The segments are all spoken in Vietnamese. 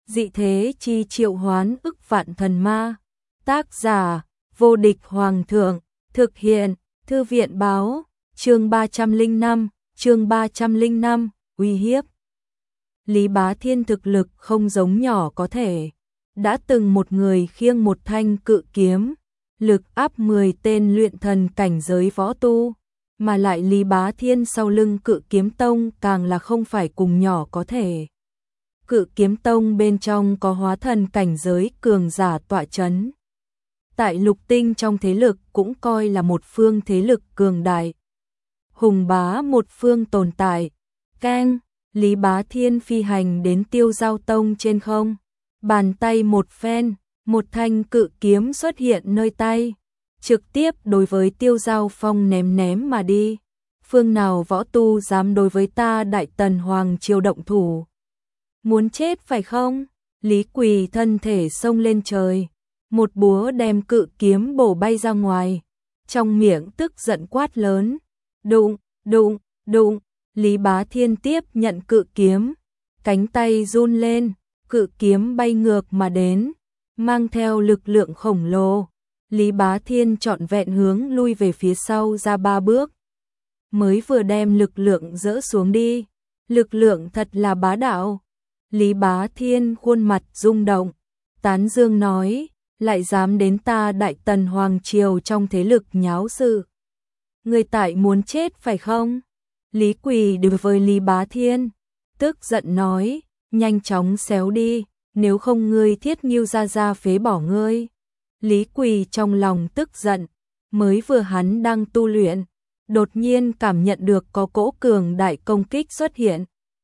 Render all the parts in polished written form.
dị thế chi triệu hoán ức vạn thần ma. Tác giả, vô địch hoàng thượng, thực hiện, thư viện báo, chương 305, uy hiếp. Lý Bá Thiên thực lực không giống nhỏ có thể, đã từng một người khiêng một thanh cự kiếm, lực áp 10 tên luyện thần cảnh giới võ tu, mà lại Lý Bá Thiên sau lưng Cự Kiếm Tông càng là không phải cùng nhỏ có thể. Cự Kiếm Tông bên trong có hóa thần cảnh giới cường giả tọa chấn. Tại lục tinh trong thế lực cũng coi là một phương thế lực cường đại. Hùng bá một phương tồn tại. Keng, Lý Bá Thiên phi hành đến Tiêu Giao Tông trên không. Bàn tay một phen, một thanh cự kiếm xuất hiện nơi tay. Trực tiếp đối với Tiêu Giao Phong ném mà đi. Phương nào võ tu dám đối với ta Đại Tần Hoàng Triều động thủ? Muốn chết phải không? Lý Quỳ thân thể xông lên trời. Một búa đem cự kiếm bổ bay ra ngoài. Trong miệng tức giận quát lớn. Đụng, đụng, đụng. Lý Bá Thiên tiếp nhận cự kiếm. Cánh tay run lên. Cự kiếm bay ngược mà đến. Mang theo lực lượng khổng lồ. Lý Bá Thiên trọn vẹn hướng lui về phía sau ra 3 bước. Mới vừa đem lực lượng dỡ xuống đi. Lực lượng thật là bá đạo. Lý Bá Thiên khuôn mặt rung động. Tán dương nói. Lại dám đến ta Đại Tần Hoàng Triều trong thế lực nháo sự. Người tại muốn chết phải không? Lý Quỳ đối với Lý Bá Thiên. Tức giận nói. Nhanh chóng xéo đi. Nếu không ngươi Thiết Nghiêu ra phế bỏ ngươi. Lý Quỳ trong lòng tức giận. Mới vừa hắn đang tu luyện. Đột nhiên cảm nhận được có cỗ cường đại công kích xuất hiện.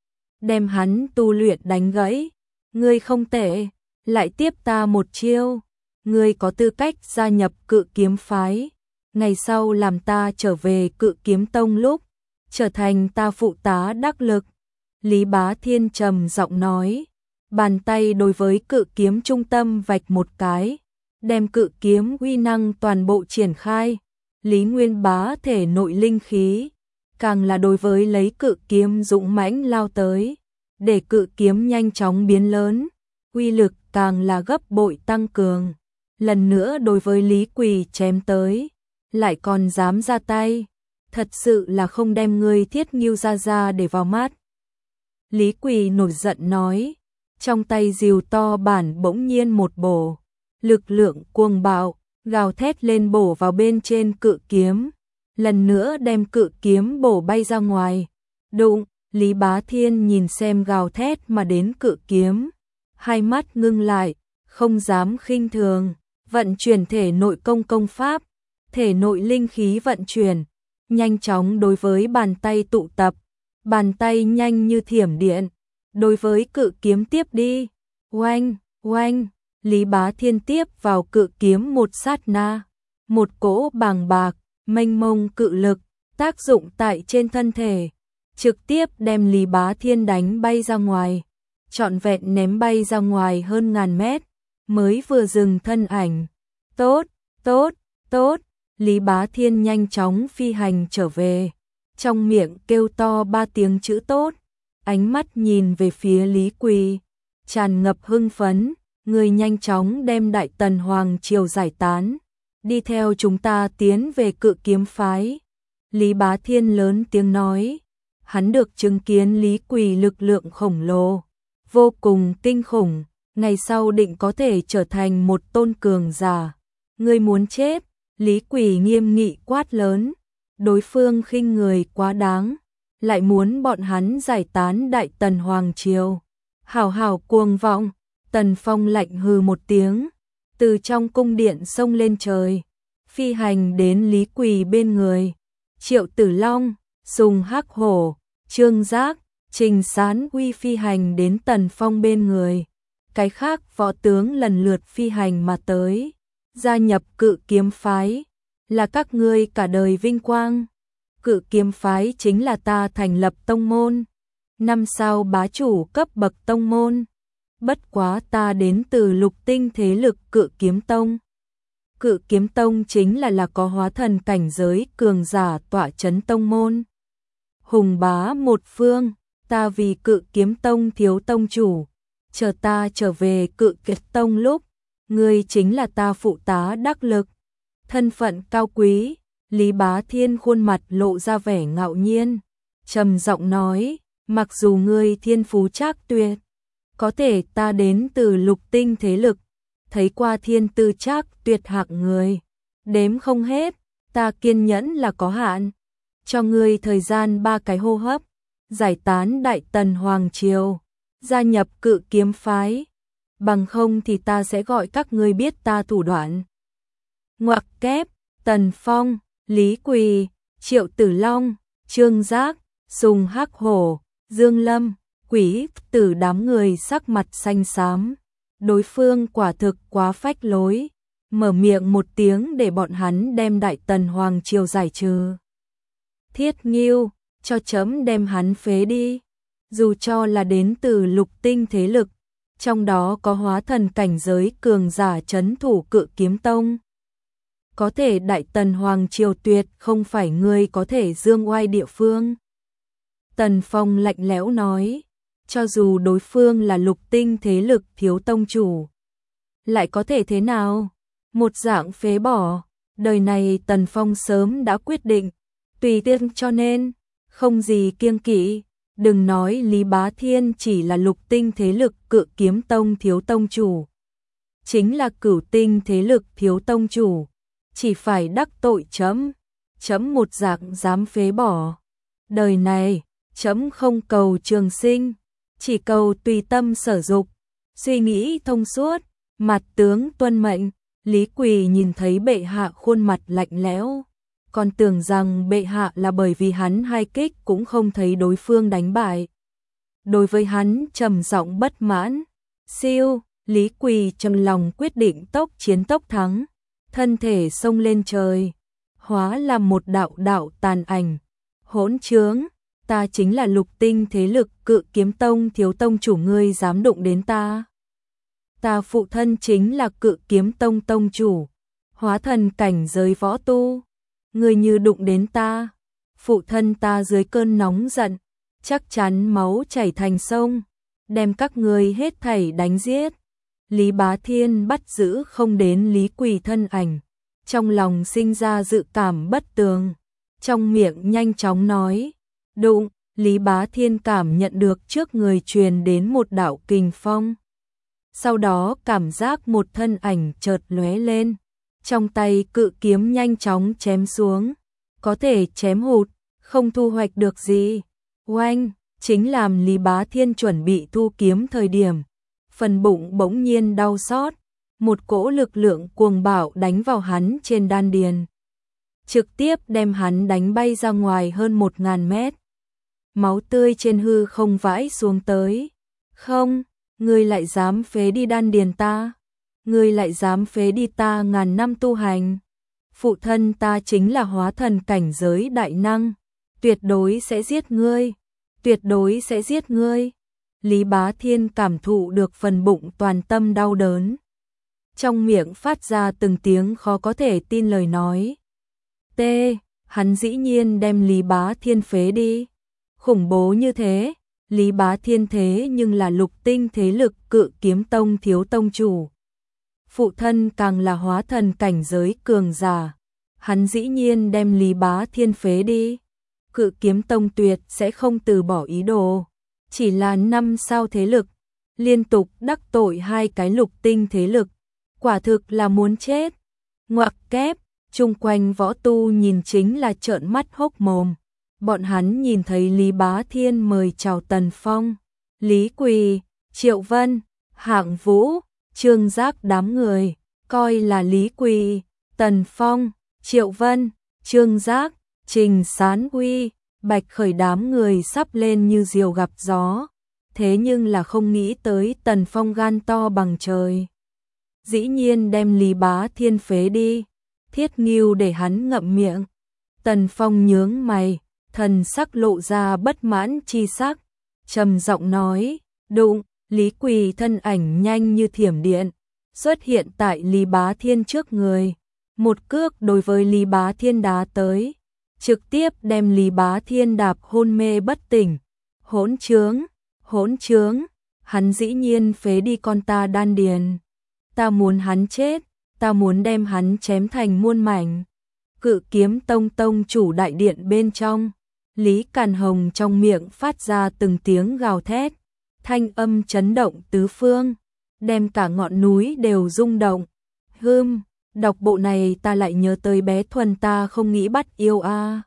Đem hắn tu luyện đánh gãy. Ngươi không tệ. Lại tiếp ta một chiêu. Ngươi có tư cách gia nhập Cự Kiếm phái. Ngày sau làm ta trở về Cự Kiếm Tông lúc. Trở thành ta phụ tá đắc lực. Lý Bá Thiên trầm giọng nói. Bàn tay đối với cự kiếm trung tâm vạch một cái. Đem cự kiếm uy năng toàn bộ triển khai. Lý Nguyên Bá thể nội linh khí. Càng là đối với lấy cự kiếm dũng mãnh lao tới. Để cự kiếm nhanh chóng biến lớn. Uy lực càng là gấp bội tăng cường. Lần nữa đối với Lý Quỳ chém tới. Lại còn dám ra tay. Thật sự là không đem ngươi Thiết Nghiêu ra để vào mắt. Lý Quỳ nổi giận nói. Trong tay rìu to bản bỗng nhiên một bổ. Lực lượng cuồng bạo, gào thét lên bổ vào bên trên cự kiếm. Lần nữa đem cự kiếm bổ bay ra ngoài. Đụng, Lý Bá Thiên nhìn xem gào thét mà đến cự kiếm. Hai mắt ngưng lại, không dám khinh thường. Vận chuyển thể nội công pháp. Thể nội linh khí vận chuyển. Nhanh chóng đối với bàn tay tụ tập. Bàn tay nhanh như thiểm điện. Đối với cự kiếm tiếp đi. Oanh, oanh. Lý Bá Thiên tiếp vào cự kiếm một sát na. Một cỗ bàng bạc, mênh mông cự lực. Tác dụng tại trên thân thể. Trực tiếp đem Lý Bá Thiên đánh bay ra ngoài. Trọn vẹn ném bay ra ngoài hơn ngàn mét. Mới vừa dừng thân ảnh. Tốt, tốt, tốt. Lý Bá Thiên nhanh chóng phi hành trở về. Trong miệng kêu to 3 tiếng chữ tốt. Ánh mắt nhìn về phía Lý Quỳ. Tràn ngập hưng phấn. Người nhanh chóng đem Đại Tần Hoàng Triều giải tán. Đi theo chúng ta tiến về Cự Kiếm phái. Lý Bá Thiên lớn tiếng nói. Hắn được chứng kiến Lý Quỳ lực lượng khổng lồ. Vô cùng kinh khủng. Ngày sau định có thể trở thành một tôn cường giả. Ngươi muốn chết. Lý Quỳ nghiêm nghị quát lớn. Đối phương khinh người quá đáng. Lại muốn bọn hắn giải tán Đại Tần Hoàng Triều. Hảo hảo cuồng vọng. Tần Phong lạnh hừ một tiếng. Từ trong cung điện xông lên trời. Phi hành đến Lý Quỳ bên người. Triệu Tử Long, Sùng Hắc Hổ, Trương Giác, Trình Sán Uy phi hành đến Tần Phong bên người. Cái khác võ tướng lần lượt phi hành mà tới. Gia nhập Cự Kiếm phái. Là các ngươi cả đời vinh quang. Cự Kiếm phái chính là ta thành lập tông môn. 5 sao bá chủ cấp bậc tông môn. Bất quá ta đến từ lục tinh thế lực Cự Kiếm Tông. Cự Kiếm Tông chính là có hóa thần cảnh giới cường giả tọa chấn tông môn. Hùng bá một phương, ta vì Cự Kiếm Tông thiếu tông chủ. chờ ta trở về Cự Kiệt Tông lúc, ngươi chính là ta phụ tá đắc lực. Thân phận cao quý, Lý Bá Thiên khuôn mặt lộ ra vẻ ngạo nhiên, trầm giọng nói, mặc dù ngươi thiên phú trác tuyệt, có thể ta đến từ lục tinh thế lực, thấy qua thiên tư trác tuyệt hạng người, đếm không hết, ta kiên nhẫn là có hạn, cho ngươi thời gian 3 cái hô hấp, giải tán Đại Tần Hoàng Triều, gia nhập Cự Kiếm phái, bằng không thì ta sẽ gọi các ngươi biết ta thủ đoạn. Ngoặc kép, Tần Phong, Lý Quỳ, Triệu Tử Long, Trương Giác, Sùng Hắc Hổ, Dương Lâm, Quỷ Tử đám người sắc mặt xanh xám. Đối phương quả thực quá phách lối, mở miệng một tiếng để bọn hắn đem Đại Tần Hoàng Triều giải trừ. Thiết Ngưu, cho chấm đem hắn phế đi. Dù cho là đến từ lục tinh thế lực, trong đó có hóa thần cảnh giới cường giả trấn thủ Cự Kiếm Tông. Có thể Đại Tần Hoàng Triều tuyệt không phải ngươi có thể dương oai địa phương. Tần Phong lạnh lẽo nói, cho dù đối phương là lục tinh thế lực thiếu tông chủ, lại có thể thế nào? Một dạng phế bỏ, đời này Tần Phong sớm đã quyết định, tùy tiện cho nên, không gì kiêng kỵ. Đừng nói Lý Bá Thiên chỉ là lục tinh thế lực Cự Kiếm Tông thiếu tông chủ, chính là cửu tinh thế lực thiếu tông chủ, chỉ phải đắc tội chấm một dạng dám phế bỏ. Đời này, chấm không cầu trường sinh, chỉ cầu tùy tâm sở dục, suy nghĩ thông suốt, mặt tướng tuân mệnh. Lý Quỳ nhìn thấy bệ hạ khuôn mặt lạnh lẽo, còn tưởng rằng bệ hạ là bởi vì hắn hai kích cũng không thấy đối phương đánh bại. Đối với hắn trầm giọng bất mãn, siêu, Lý Quỳ trong lòng quyết định tốc chiến tốc thắng, thân thể xông lên trời, hóa làm một đạo đạo tàn ảnh. Hỗn trướng, ta chính là lục tinh thế lực Cự Kiếm Tông thiếu tông chủ, ngươi dám đụng đến ta. Ta phụ thân chính là Cự Kiếm Tông tông chủ, hóa thần cảnh giới võ tu. Ngươi như đụng đến ta, phụ thân ta dưới cơn nóng giận, chắc chắn máu chảy thành sông, đem các ngươi hết thảy đánh giết. Lý Bá Thiên bắt giữ không đến Lý Quỳ thân ảnh, trong lòng sinh ra dự cảm bất tường, trong miệng nhanh chóng nói, đụng. Lý Bá Thiên cảm nhận được trước người truyền đến một đạo kình phong. Sau đó cảm giác một thân ảnh chợt lóe lên, trong tay cự kiếm nhanh chóng chém xuống, có thể chém hụt, không thu hoạch được gì. Oanh, chính làm Lý Bá Thiên chuẩn bị thu kiếm thời điểm, phần bụng bỗng nhiên đau xót, một cỗ lực lượng cuồng bạo đánh vào hắn trên đan điền, trực tiếp đem hắn đánh bay ra ngoài hơn 1000 mét. Máu tươi trên hư không vãi xuống tới. Không, ngươi lại dám phế đi đan điền ta, ngươi lại dám phế đi ta ngàn năm tu hành. Phụ thân ta chính là hóa thần cảnh giới đại năng, tuyệt đối sẽ giết ngươi, tuyệt đối sẽ giết ngươi. Lý Bá Thiên cảm thụ được phần bụng toàn tâm đau đớn, trong miệng phát ra từng tiếng khó có thể tin lời nói. T, hắn dĩ nhiên đem Lý Bá Thiên phế đi. Khủng bố như thế, Lý Bá Thiên thế nhưng là lục tinh thế lực Cự Kiếm Tông thiếu tông chủ. Phụ thân càng là hóa thần cảnh giới cường giả, hắn dĩ nhiên đem Lý Bá Thiên phế đi. Cự Kiếm Tông tuyệt sẽ không từ bỏ ý đồ, chỉ là 5 sao thế lực, liên tục đắc tội 2 cái lục tinh thế lực, quả thực là muốn chết. Ngoặc kép, chung quanh võ tu nhìn chính là trợn mắt hốc mồm. Bọn hắn nhìn thấy Lý Bá Thiên mời chào Tần Phong, Lý Quỳ, Triệu Vân, Hạng Vũ, Trương Giác đám người, coi là Lý Quỳ, Tần Phong, Triệu Vân, Trương Giác, Trình Sán Huy, Bạch Khởi đám người sắp lên như diều gặp gió, thế nhưng là không nghĩ tới Tần Phong gan to bằng trời, dĩ nhiên đem Lý Bá Thiên phế đi. Thiết Ngưu để hắn ngậm miệng. Tần Phong nhướng mày, thần sắc lộ ra bất mãn chi sắc, trầm giọng nói, đụng. Lý Quỳ thân ảnh nhanh như thiểm điện, xuất hiện tại Lý Bá Thiên trước người, một cước đối với Lý Bá Thiên đá tới, trực tiếp đem Lý Bá Thiên đạp hôn mê bất tỉnh. Hỗn trướng, hắn dĩ nhiên phế đi con ta đan điền. Ta muốn hắn chết, ta muốn đem hắn chém thành muôn mảnh. Cự kiếm tông tông chủ đại điện bên trong, Lý Càn Hồng trong miệng phát ra từng tiếng gào thét, thanh âm chấn động tứ phương, đem cả ngọn núi đều rung động. Đọc bộ này ta lại nhớ tới bé Thuần ta không nghĩ bắt yêu a.